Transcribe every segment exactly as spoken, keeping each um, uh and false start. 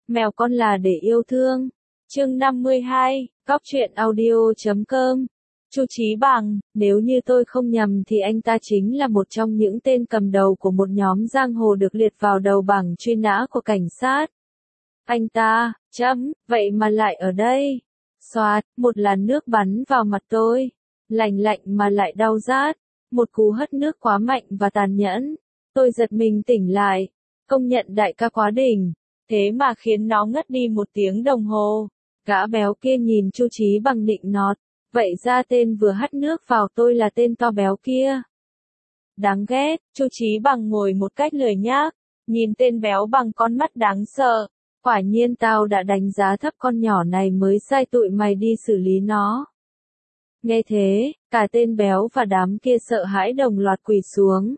Mèo con là để yêu thương. Chương năm mươi hai, Cóc truyện audio chấm com. Chu Chí Bằng, nếu như tôi không nhầm thì anh ta chính là một trong những tên cầm đầu của một nhóm giang hồ được liệt vào đầu bảng truy nã của cảnh sát. Anh ta, chấm, vậy mà lại ở đây. Xoạt, một làn nước bắn vào mặt tôi. Lạnh lạnh mà lại đau rát. Một cú hất nước quá mạnh và tàn nhẫn. Tôi giật mình tỉnh lại. Công nhận đại ca quá đỉnh. Thế mà khiến nó ngất đi một tiếng đồng hồ. Gã béo kia nhìn Chu Chí Bằng nịnh nọt. Vậy ra tên vừa hắt nước vào tôi là tên to béo kia. Đáng ghét, Chu Chí Bằng ngồi một cách lười nhác. Nhìn tên béo bằng con mắt đáng sợ. Quả nhiên tao đã đánh giá thấp con nhỏ này mới sai tụi mày đi xử lý nó. Nghe thế, cả tên béo và đám kia sợ hãi đồng loạt quỳ xuống.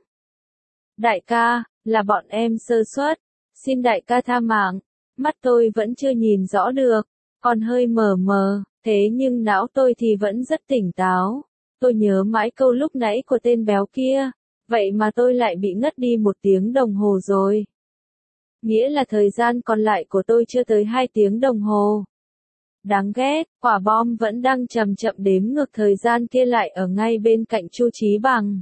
Đại ca, là bọn em sơ suất. Xin đại ca tha mạng. Mắt tôi vẫn chưa nhìn rõ được. Còn hơi mờ mờ, thế nhưng não tôi thì vẫn rất tỉnh táo. Tôi nhớ mãi câu lúc nãy của tên béo kia. Vậy mà tôi lại bị ngất đi một tiếng đồng hồ rồi. Nghĩa là thời gian còn lại của tôi chưa tới hai tiếng đồng hồ. Đáng ghét, quả bom vẫn đang chậm chậm đếm ngược thời gian kia lại ở ngay bên cạnh Chu Chí Bằng.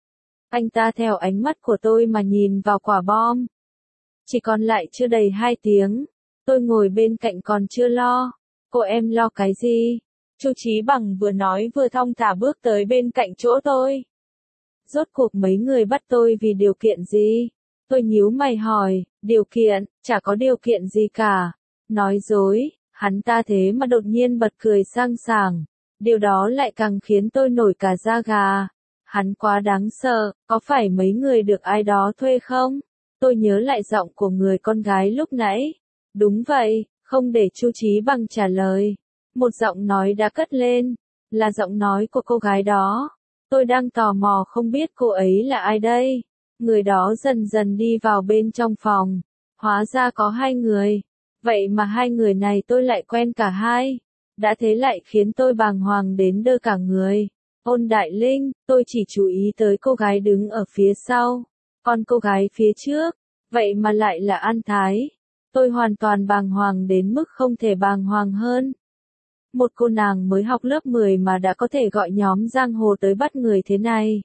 Anh ta theo ánh mắt của tôi mà nhìn vào quả bom. Chỉ còn lại chưa đầy hai tiếng. Tôi ngồi bên cạnh còn chưa lo. Cô em lo cái gì? Chu Chí Bằng vừa nói vừa thong thả bước tới bên cạnh chỗ tôi. Rốt cuộc mấy người bắt tôi vì điều kiện gì? Tôi nhíu mày hỏi, điều kiện, chả có điều kiện gì cả. Nói dối, hắn ta thế mà đột nhiên bật cười sang sảng. Điều đó lại càng khiến tôi nổi cả da gà. Hắn quá đáng sợ, có phải mấy người được ai đó thuê không? Tôi nhớ lại giọng của người con gái lúc nãy. Đúng vậy, không để Chu Chí Bằng trả lời. Một giọng nói đã cất lên, là giọng nói của cô gái đó. Tôi đang tò mò không biết cô ấy là ai đây. Người đó dần dần đi vào bên trong phòng. Hóa ra có hai người. Vậy mà hai người này tôi lại quen cả hai. Đã thế lại khiến tôi bàng hoàng đến đơ cả người. Ôn Đại Linh, tôi chỉ chú ý tới cô gái đứng ở phía sau. Còn cô gái phía trước, vậy mà lại là An Thái. Tôi hoàn toàn bàng hoàng đến mức không thể bàng hoàng hơn. Một cô nàng mới học lớp mười mà đã có thể gọi nhóm giang hồ tới bắt người thế này.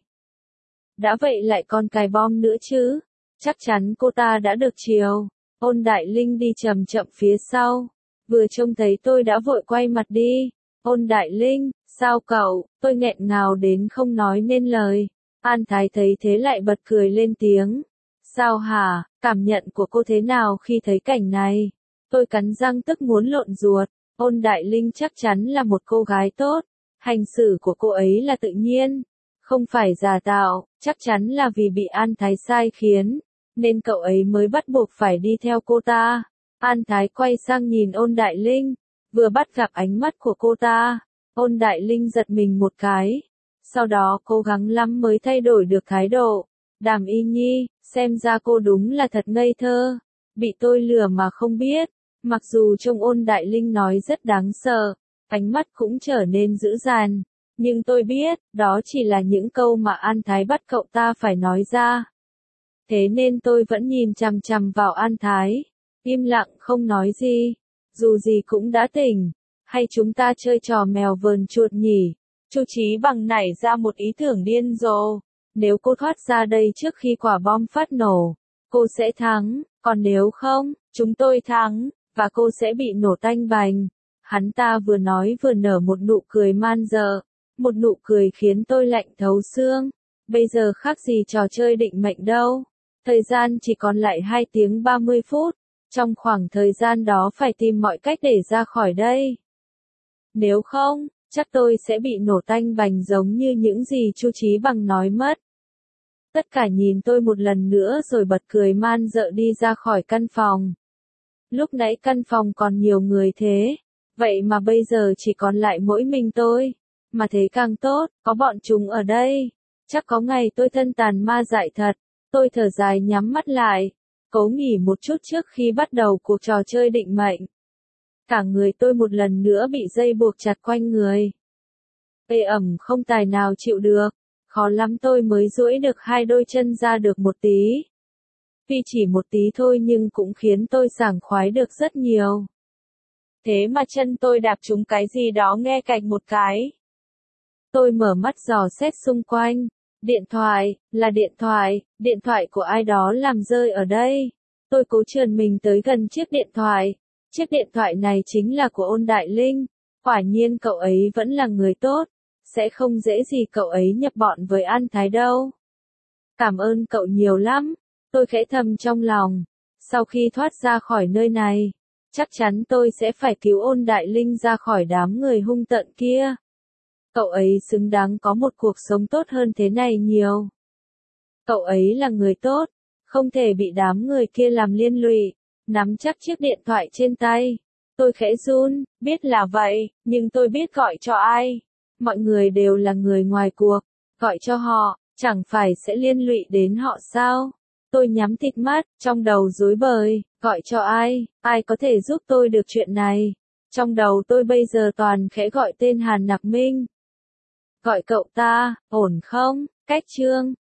Đã vậy lại còn cài bom nữa chứ. Chắc chắn cô ta đã được chiều. Ôn Đại Linh đi chậm chậm phía sau. Vừa trông thấy tôi đã vội quay mặt đi. Ôn Đại Linh, sao cậu? Tôi nghẹn ngào đến không nói nên lời. An Thái thấy thế lại bật cười lên tiếng. Sao hả? Cảm nhận của cô thế nào khi thấy cảnh này? Tôi cắn răng tức muốn lộn ruột. Ôn Đại Linh chắc chắn là một cô gái tốt. Hành xử của cô ấy là tự nhiên. Không phải giả tạo, chắc chắn là vì bị An Thái sai khiến. Nên cậu ấy mới bắt buộc phải đi theo cô ta. An Thái quay sang nhìn Ôn Đại Linh. Vừa bắt gặp ánh mắt của cô ta. Ôn Đại Linh giật mình một cái. Sau đó cố gắng lắm mới thay đổi được thái độ. Đàm Y Nhi, xem ra cô đúng là thật ngây thơ. Bị tôi lừa mà không biết. Mặc dù trông Ôn Đại Linh nói rất đáng sợ. Ánh mắt cũng trở nên dữ dằn. Nhưng tôi biết, đó chỉ là những câu mà An Thái bắt cậu ta phải nói ra. Thế nên tôi vẫn nhìn chằm chằm vào An Thái. Im lặng không nói gì. Dù gì cũng đã tỉnh. Hay chúng ta chơi trò mèo vờn chuột nhỉ? Chu Chí Bằng nảy ra một ý tưởng điên rồ. Nếu cô thoát ra đây trước khi quả bom phát nổ, cô sẽ thắng. Còn nếu không, chúng tôi thắng, và cô sẽ bị nổ tanh bành. Hắn ta vừa nói vừa nở một nụ cười man dợ. Một nụ cười khiến tôi lạnh thấu xương. Bây giờ khác gì trò chơi định mệnh đâu. Thời gian chỉ còn lại hai tiếng ba mươi phút. Trong khoảng thời gian đó phải tìm mọi cách để ra khỏi đây. Nếu không, chắc tôi sẽ bị nổ tanh bành giống như những gì Chu Chí Bằng nói mất. Tất cả nhìn tôi một lần nữa rồi bật cười man dợ đi ra khỏi căn phòng. Lúc nãy căn phòng còn nhiều người thế. Vậy mà bây giờ chỉ còn lại mỗi mình tôi. Mà thế càng tốt, có bọn chúng ở đây. Chắc có ngày tôi thân tàn ma dại thật. Tôi thở dài nhắm mắt lại. Cố nghỉ một chút trước khi bắt đầu cuộc trò chơi định mệnh. Cả người tôi một lần nữa bị dây buộc chặt quanh người. Ê ẩm không tài nào chịu được. Khó lắm tôi mới duỗi được hai đôi chân ra được một tí. Tuy chỉ một tí thôi nhưng cũng khiến tôi sảng khoái được rất nhiều. Thế mà chân tôi đạp trúng cái gì đó nghe cạch một cái. Tôi mở mắt dò xét xung quanh. Điện thoại, là điện thoại, điện thoại của ai đó làm rơi ở đây. Tôi cố trườn mình tới gần chiếc điện thoại. Chiếc điện thoại này chính là của Ôn Đại Linh. Quả nhiên cậu ấy vẫn là người tốt. Sẽ không dễ gì cậu ấy nhập bọn với An Thái đâu. Cảm ơn cậu nhiều lắm. Tôi khẽ thầm trong lòng. Sau khi thoát ra khỏi nơi này, chắc chắn tôi sẽ phải cứu Ôn Đại Linh ra khỏi đám người hung tợn kia. Cậu ấy xứng đáng có một cuộc sống tốt hơn thế này nhiều. Cậu ấy là người tốt, không thể bị đám người kia làm liên lụy. Nắm chắc chiếc điện thoại trên tay. Tôi khẽ run, biết là vậy, nhưng tôi biết gọi cho ai. Mọi người đều là người ngoài cuộc, gọi cho họ, chẳng phải sẽ liên lụy đến họ sao? Tôi nhắm thịt mắt, trong đầu rối bời, gọi cho ai, ai có thể giúp tôi được chuyện này? Trong đầu tôi bây giờ toàn khẽ gọi tên Hàn Nặc Minh. Gọi cậu ta, ổn không? Cách Trương.